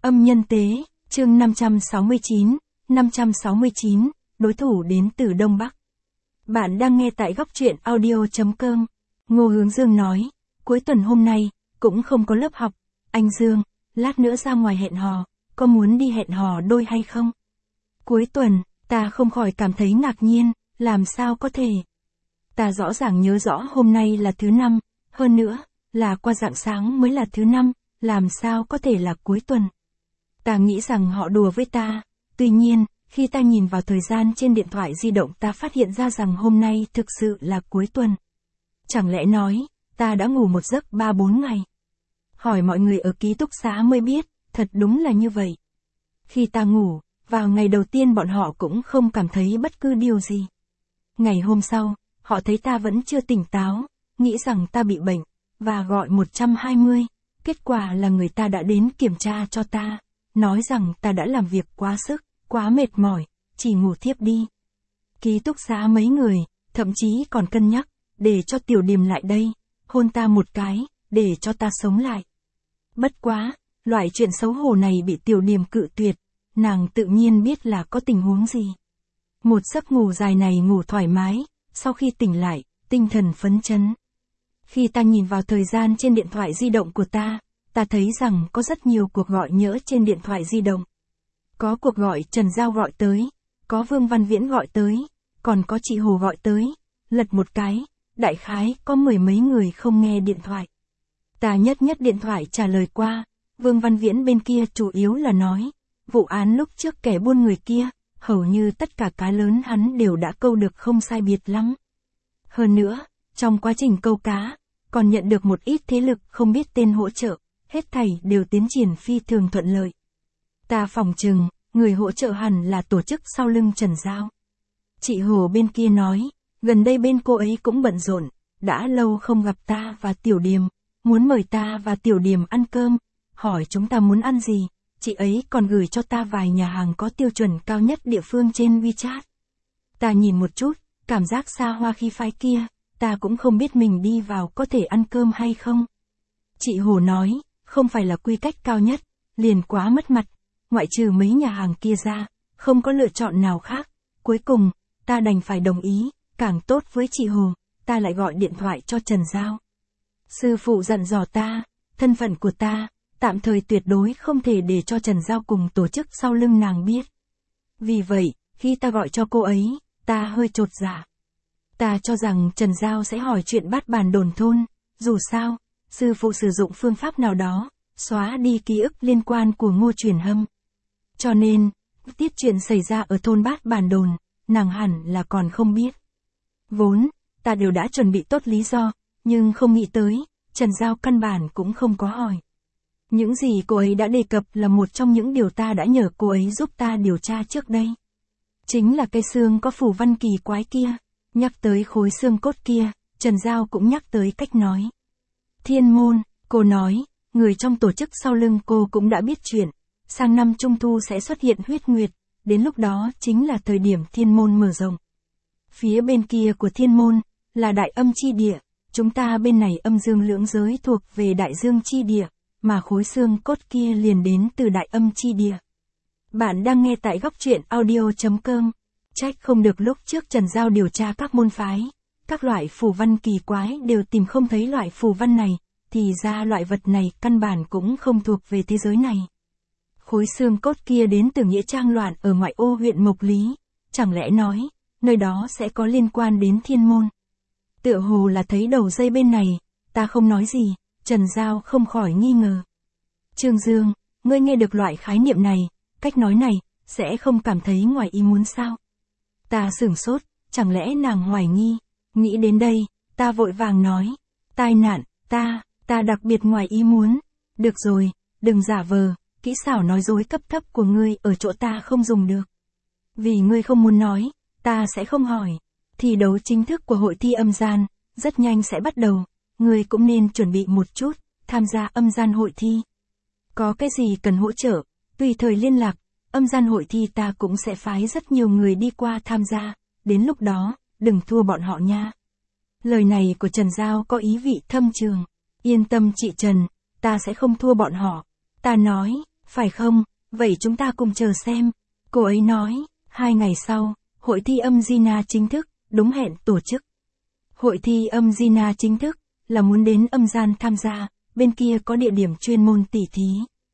Âm nhân tế, chương 569, đối thủ đến từ Đông Bắc. Bạn đang nghe tại góc truyện audio.com. Ngô Hướng Dương nói, cuối tuần hôm nay, cũng không có lớp học. Anh Dương, lát nữa ra ngoài hẹn hò, có muốn đi hẹn hò đôi hay không? Cuối tuần, ta không khỏi cảm thấy ngạc nhiên, làm sao có thể? Ta rõ ràng nhớ rõ hôm nay là thứ năm, hơn nữa, là qua rạng sáng mới là thứ năm, làm sao có thể là cuối tuần? Ta nghĩ rằng họ đùa với ta, tuy nhiên, khi ta nhìn vào thời gian trên điện thoại di động ta phát hiện ra rằng hôm nay thực sự là cuối tuần. Chẳng lẽ nói, ta đã ngủ một giấc 3-4 ngày? Hỏi mọi người ở ký túc xá mới biết, thật đúng là như vậy. Khi ta ngủ, vào ngày đầu tiên bọn họ cũng không cảm thấy bất cứ điều gì. Ngày hôm sau, họ thấy ta vẫn chưa tỉnh táo, nghĩ rằng ta bị bệnh, và gọi 120, kết quả là người ta đã đến kiểm tra cho ta, nói rằng ta đã làm việc quá sức, quá mệt mỏi, chỉ ngủ thiếp đi. Ký túc xá mấy người, thậm chí còn cân nhắc, để cho Tiểu Điềm lại đây, hôn ta một cái, để cho ta sống lại. Bất quá, loại chuyện xấu hổ này bị Tiểu Điềm cự tuyệt, nàng tự nhiên biết là có tình huống gì. Một giấc ngủ dài này ngủ thoải mái, sau khi tỉnh lại, tinh thần phấn chấn. Khi ta nhìn vào thời gian trên điện thoại di động của ta thấy rằng có rất nhiều cuộc gọi nhỡ trên điện thoại di động. Có cuộc gọi Trần Giao gọi tới, có Vương Văn Viễn gọi tới, còn có chị Hồ gọi tới, lật một cái, đại khái có 10 mấy người không nghe điện thoại. Ta nhất điện thoại trả lời qua, Vương Văn Viễn bên kia chủ yếu là nói, vụ án lúc trước kẻ buôn người kia, hầu như tất cả cá lớn hắn đều đã câu được không sai biệt lắm. Hơn nữa, trong quá trình câu cá, còn nhận được một ít thế lực không biết tên hỗ trợ, hết thảy đều tiến triển phi thường thuận lợi. Ta phỏng chừng, người hỗ trợ hẳn là tổ chức sau lưng Trần Giao. Chị Hồ bên kia nói, gần đây bên cô ấy cũng bận rộn, đã lâu không gặp ta và Tiểu Điềm, muốn mời ta và Tiểu Điềm ăn cơm, hỏi chúng ta muốn ăn gì, chị ấy còn gửi cho ta vài nhà hàng có tiêu chuẩn cao nhất địa phương trên WeChat. Ta nhìn một chút, cảm giác xa hoa khí phái kia, ta cũng không biết mình đi vào có thể ăn cơm hay không. Chị Hồ nói, không phải là quy cách cao nhất, liền quá mất mặt, ngoại trừ mấy nhà hàng kia ra, không có lựa chọn nào khác. Cuối cùng, ta đành phải đồng ý, càng tốt với chị Hồ, ta lại gọi điện thoại cho Trần Giao. Sư phụ dặn dò ta, thân phận của ta, tạm thời tuyệt đối không thể để cho Trần Giao cùng tổ chức sau lưng nàng biết. Vì vậy, khi ta gọi cho cô ấy, ta hơi chột dạ. Ta cho rằng Trần Giao sẽ hỏi chuyện bát bàn đồn thôn, dù sao, sư phụ sử dụng phương pháp nào đó, xóa đi ký ức liên quan của Ngô Truyền Hâm. Cho nên, tiết chuyện xảy ra ở thôn bát bàn đồn, nàng hẳn là còn không biết. Vốn, ta đều đã chuẩn bị tốt lý do, nhưng không nghĩ tới, Trần Giao căn bản cũng không có hỏi. Những gì cô ấy đã đề cập là một trong những điều ta đã nhờ cô ấy giúp ta điều tra trước đây. Chính là cây xương có phù văn kỳ quái kia. Nhắc tới khối xương cốt kia, Trần Giao cũng nhắc tới cách nói. Thiên môn, cô nói, người trong tổ chức sau lưng cô cũng đã biết chuyện, sang năm Trung Thu sẽ xuất hiện huyết nguyệt, đến lúc đó chính là thời điểm thiên môn mở rộng. Phía bên kia của thiên môn, là đại âm chi địa, chúng ta bên này âm dương lưỡng giới thuộc về đại dương chi địa, mà khối xương cốt kia liền đến từ đại âm chi địa. Bạn đang nghe tại góc truyện audio.com. Trách không được lúc trước Trần Giao điều tra các môn phái, các loại phù văn kỳ quái đều tìm không thấy loại phù văn này, thì ra loại vật này căn bản cũng không thuộc về thế giới này. Khối xương cốt kia đến từ nghĩa trang loạn ở ngoại ô huyện Mộc Lý, chẳng lẽ nói, nơi đó sẽ có liên quan đến thiên môn. Tựa hồ là thấy đầu dây bên này, ta không nói gì, Trần Giao không khỏi nghi ngờ. Trương Dương, ngươi nghe được loại khái niệm này, cách nói này, sẽ không cảm thấy ngoài ý muốn sao? Ta sửng sốt, chẳng lẽ nàng hoài nghi, nghĩ đến đây, ta vội vàng nói, tai nạn, ta đặc biệt ngoài ý muốn, được rồi, đừng giả vờ, kỹ xảo nói dối cấp thấp của ngươi ở chỗ ta không dùng được. Vì ngươi không muốn nói, ta sẽ không hỏi, thi đấu chính thức của hội thi âm gian, rất nhanh sẽ bắt đầu, ngươi cũng nên chuẩn bị một chút, tham gia âm gian hội thi. Có cái gì cần hỗ trợ, tùy thời liên lạc. Âm gian hội thi ta cũng sẽ phái rất nhiều người đi qua tham gia, đến lúc đó, đừng thua bọn họ nha. Lời này của Trần Giao có ý vị thâm trường. Yên tâm chị Trần, ta sẽ không thua bọn họ. Ta nói, Phải không, vậy chúng ta cùng chờ xem. Cô ấy nói, 2 ngày sau, hội thi âm Gina chính thức, đúng hẹn tổ chức. Hội thi âm Gina chính thức, là muốn đến âm gian tham gia, bên kia có địa điểm chuyên môn tỉ thí.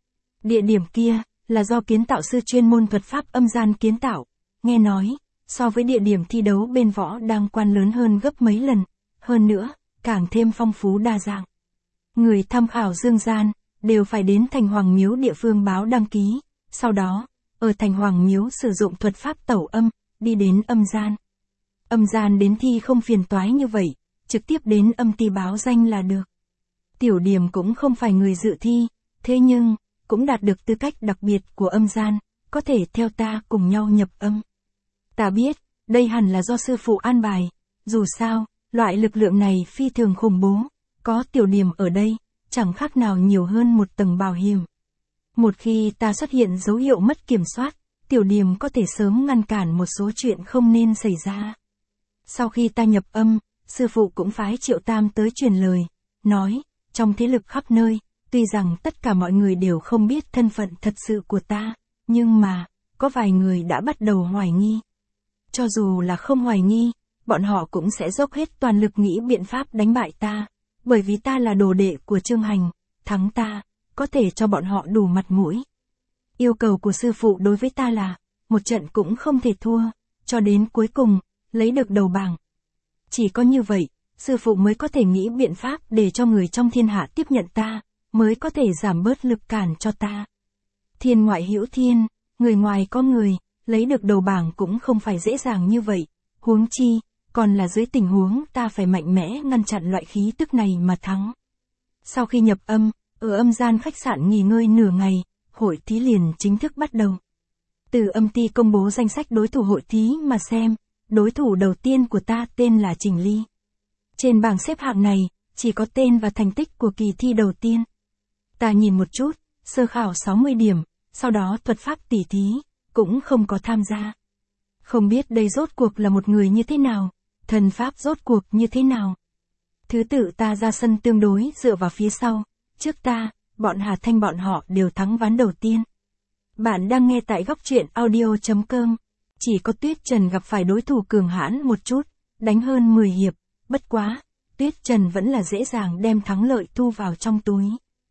Địa điểm kia, là do kiến tạo sư chuyên môn thuật pháp âm gian kiến tạo, nghe nói, so với địa điểm thi đấu bên võ đang quan lớn hơn gấp mấy lần, hơn nữa, càng thêm phong phú đa dạng. Người tham khảo dương gian, đều phải đến thành Hoàng Miếu địa phương báo đăng ký, sau đó, ở thành Hoàng Miếu sử dụng thuật pháp tẩu âm, đi đến âm gian. Âm gian đến thi không phiền toái như vậy, trực tiếp đến âm ty báo danh là được. Tiểu Điểm cũng không phải người dự thi, thế nhưng, cũng đạt được tư cách đặc biệt của âm gian, có thể theo ta cùng nhau nhập âm. Ta biết, đây hẳn là do sư phụ an bài, dù sao, loại lực lượng này phi thường khủng bố, có Tiểu Điểm ở đây, chẳng khác nào nhiều hơn một tầng bảo hiểm. Một khi ta xuất hiện dấu hiệu mất kiểm soát, Tiểu Điểm có thể sớm ngăn cản một số chuyện không nên xảy ra. Sau khi ta nhập âm, sư phụ cũng phái Triệu Tam tới truyền lời, nói, trong thế lực khắp nơi, tuy rằng tất cả mọi người đều không biết thân phận thật sự của ta, nhưng mà, có vài người đã bắt đầu hoài nghi. Cho dù là không hoài nghi, bọn họ cũng sẽ dốc hết toàn lực nghĩ biện pháp đánh bại ta, bởi vì ta là đồ đệ của Trương Hành, thắng ta, có thể cho bọn họ đủ mặt mũi. Yêu cầu của sư phụ đối với ta là, một trận cũng không thể thua, cho đến cuối cùng, lấy được đầu bảng. Chỉ có như vậy, sư phụ mới có thể nghĩ biện pháp để cho người trong thiên hạ tiếp nhận ta, mới có thể giảm bớt lực cản cho ta. Thiên ngoại hữu thiên, người ngoài có người, lấy được đầu bảng cũng không phải dễ dàng như vậy, huống chi, còn là dưới tình huống ta phải mạnh mẽ ngăn chặn loại khí tức này mà thắng. Sau khi nhập âm, ở âm gian khách sạn nghỉ ngơi nửa ngày, hội thí liền chính thức bắt đầu. Từ âm ty công bố danh sách đối thủ hội thí mà xem, đối thủ đầu tiên của ta tên là Trình Ly. Trên bảng xếp hạng này, chỉ có tên và thành tích của kỳ thi đầu tiên. Ta nhìn một chút, sơ khảo 60 điểm, sau đó thuật pháp tỉ thí, cũng không có tham gia. Không biết đây rốt cuộc là một người như thế nào, thần pháp rốt cuộc như thế nào. Thứ tự ta ra sân tương đối dựa vào phía sau, trước ta, bọn Hà Thanh bọn họ đều thắng ván đầu tiên. Bạn đang nghe tại góc truyện audio.com. Chỉ có Tuyết Trần gặp phải đối thủ cường hãn một chút, đánh hơn 10 hiệp, bất quá, Tuyết Trần vẫn là dễ dàng đem thắng lợi thu vào trong túi.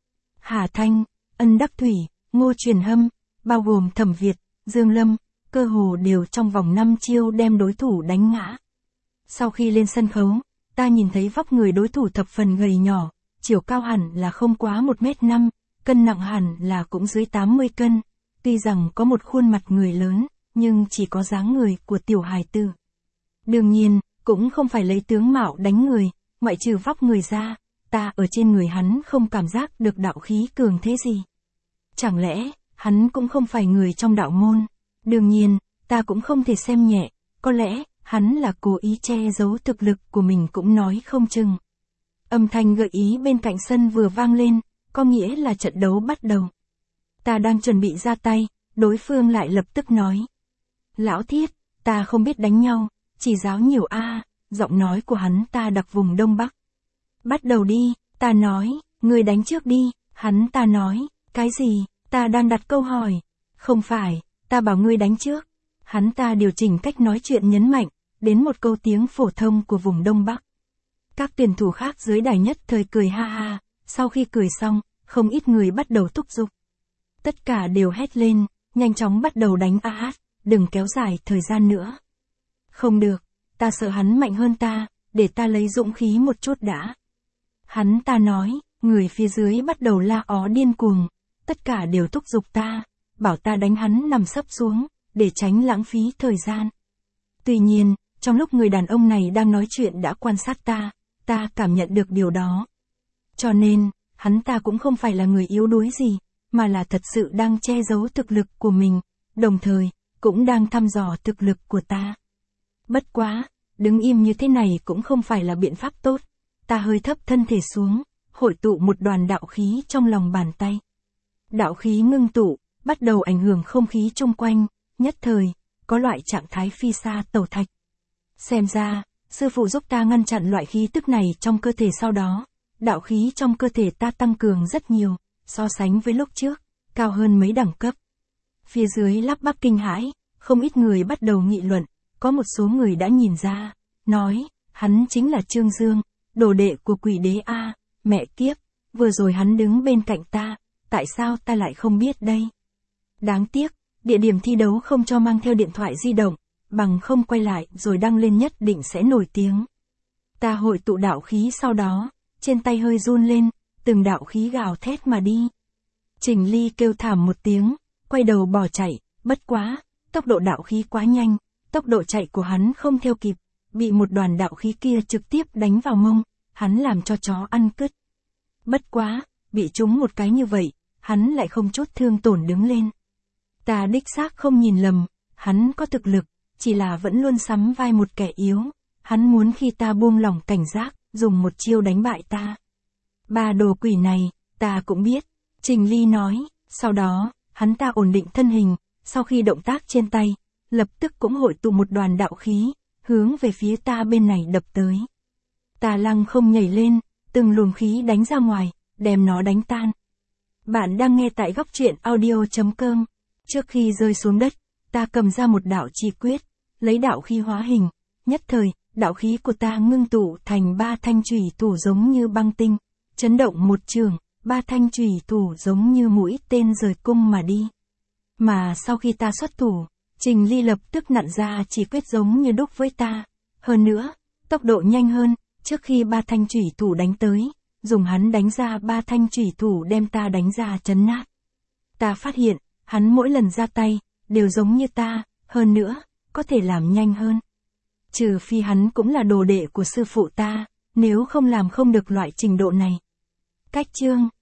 Hà Thanh, Ân Đắc Thủy, Ngô Truyền Hâm, bao gồm Thẩm Việt, Dương Lâm, cơ hồ đều trong vòng 5 chiêu đem đối thủ đánh ngã. Sau khi lên sân khấu, ta nhìn thấy vóc người đối thủ thập phần gầy nhỏ, chiều cao hẳn là không quá 1m5, cân nặng hẳn là cũng dưới 80 cân, tuy rằng có một khuôn mặt người lớn, nhưng chỉ có dáng người của tiểu hài tử. Đương nhiên, cũng không phải lấy tướng mạo đánh người, ngoại trừ vóc người ra, ta ở trên người hắn không cảm giác được đạo khí cường thế gì. Chẳng lẽ, hắn cũng không phải người trong đạo môn? Đương nhiên, ta cũng không thể xem nhẹ, có lẽ, hắn là cố ý che giấu thực lực của mình cũng nói không chừng. Âm thanh gợi ý bên cạnh sân vừa vang lên, có nghĩa là trận đấu bắt đầu. Ta đang chuẩn bị ra tay, đối phương lại lập tức nói. Lão Thiết, ta không biết đánh nhau, chỉ giáo nhiều giọng nói của hắn ta đặc vùng Đông Bắc. Bắt đầu đi, ta nói, người đánh trước đi, hắn ta nói, cái gì, ta đang đặt câu hỏi. Không phải, ta bảo ngươi đánh trước. Hắn ta điều chỉnh cách nói chuyện nhấn mạnh, đến một câu tiếng phổ thông của vùng Đông Bắc. Các tuyển thủ khác dưới đài nhất thời cười ha ha, sau khi cười xong, không ít người bắt đầu thúc giục. Tất cả đều hét lên, nhanh chóng bắt đầu đánh đừng kéo dài thời gian nữa. Không được, ta sợ hắn mạnh hơn ta, để ta lấy dũng khí một chút đã. Hắn ta nói, người phía dưới bắt đầu la ó điên cuồng, tất cả đều thúc giục ta, bảo ta đánh hắn nằm sấp xuống, để tránh lãng phí thời gian. Tuy nhiên, trong lúc người đàn ông này đang nói chuyện đã quan sát ta cảm nhận được điều đó. Cho nên, hắn ta cũng không phải là người yếu đuối gì, mà là thật sự đang che giấu thực lực của mình, đồng thời, cũng đang thăm dò thực lực của ta. Bất quá, đứng im như thế này cũng không phải là biện pháp tốt. Ta hơi thấp thân thể xuống, hội tụ một đoàn đạo khí trong lòng bàn tay. Đạo khí ngưng tụ, bắt đầu ảnh hưởng không khí chung quanh, nhất thời, có loại trạng thái phi sa tẩu thạch. Xem ra, sư phụ giúp ta ngăn chặn loại khí tức này trong cơ thể sau đó, đạo khí trong cơ thể ta tăng cường rất nhiều, so sánh với lúc trước, cao hơn mấy đẳng cấp. Phía dưới lắp bắp kinh hãi, không ít người bắt đầu nghị luận, có một số người đã nhìn ra, nói, hắn chính là Trương Dương, đồ đệ của quỷ đế A, mẹ kiếp, vừa rồi hắn đứng bên cạnh ta, tại sao ta lại không biết đây? Đáng tiếc, địa điểm thi đấu không cho mang theo điện thoại di động, bằng không quay lại rồi đăng lên nhất định sẽ nổi tiếng. Ta hội tụ đạo khí sau đó, trên tay hơi run lên, từng đạo khí gào thét mà đi. Trình Ly kêu thảm một tiếng, quay đầu bỏ chạy, bất quá, tốc độ đạo khí quá nhanh, tốc độ chạy của hắn không theo kịp, bị một đoàn đạo khí kia trực tiếp đánh vào mông, hắn làm cho chó ăn cứt. Bất quá, bị trúng một cái như vậy, hắn lại không chút thương tổn đứng lên. Ta đích xác không nhìn lầm, hắn có thực lực, chỉ là vẫn luôn sắm vai một kẻ yếu, hắn muốn khi ta buông lỏng cảnh giác, dùng một chiêu đánh bại ta. Ba đồ quỷ này, ta cũng biết, Trình Ly nói, sau đó, hắn ta ổn định thân hình, sau khi động tác trên tay, lập tức cũng hội tụ một đoàn đạo khí, hướng về phía ta bên này đập tới. Ta lăng không nhảy lên, từng luồng khí đánh ra ngoài, đem nó đánh tan. Bạn đang nghe tại góc truyện audio.com. Trước khi rơi xuống đất, ta cầm ra một đạo chi quyết, lấy đạo khí hóa hình, nhất thời, đạo khí của ta ngưng tụ thành 3 thanh chủy thủ giống như băng tinh, chấn động một trường, 3 thanh chủy thủ giống như mũi tên rời cung mà đi. Mà sau khi ta xuất thủ, Trình Ly lập tức nặn ra chỉ quyết giống như đúc với ta. Hơn nữa, tốc độ nhanh hơn, trước khi 3 thanh chủy thủ đánh tới, dùng hắn đánh ra 3 thanh chủy thủ đem ta đánh ra chấn nát. Ta phát hiện, hắn mỗi lần ra tay, đều giống như ta, hơn nữa, có thể làm nhanh hơn. Trừ phi hắn cũng là đồ đệ của sư phụ ta, nếu không làm không được loại trình độ này. Cách chương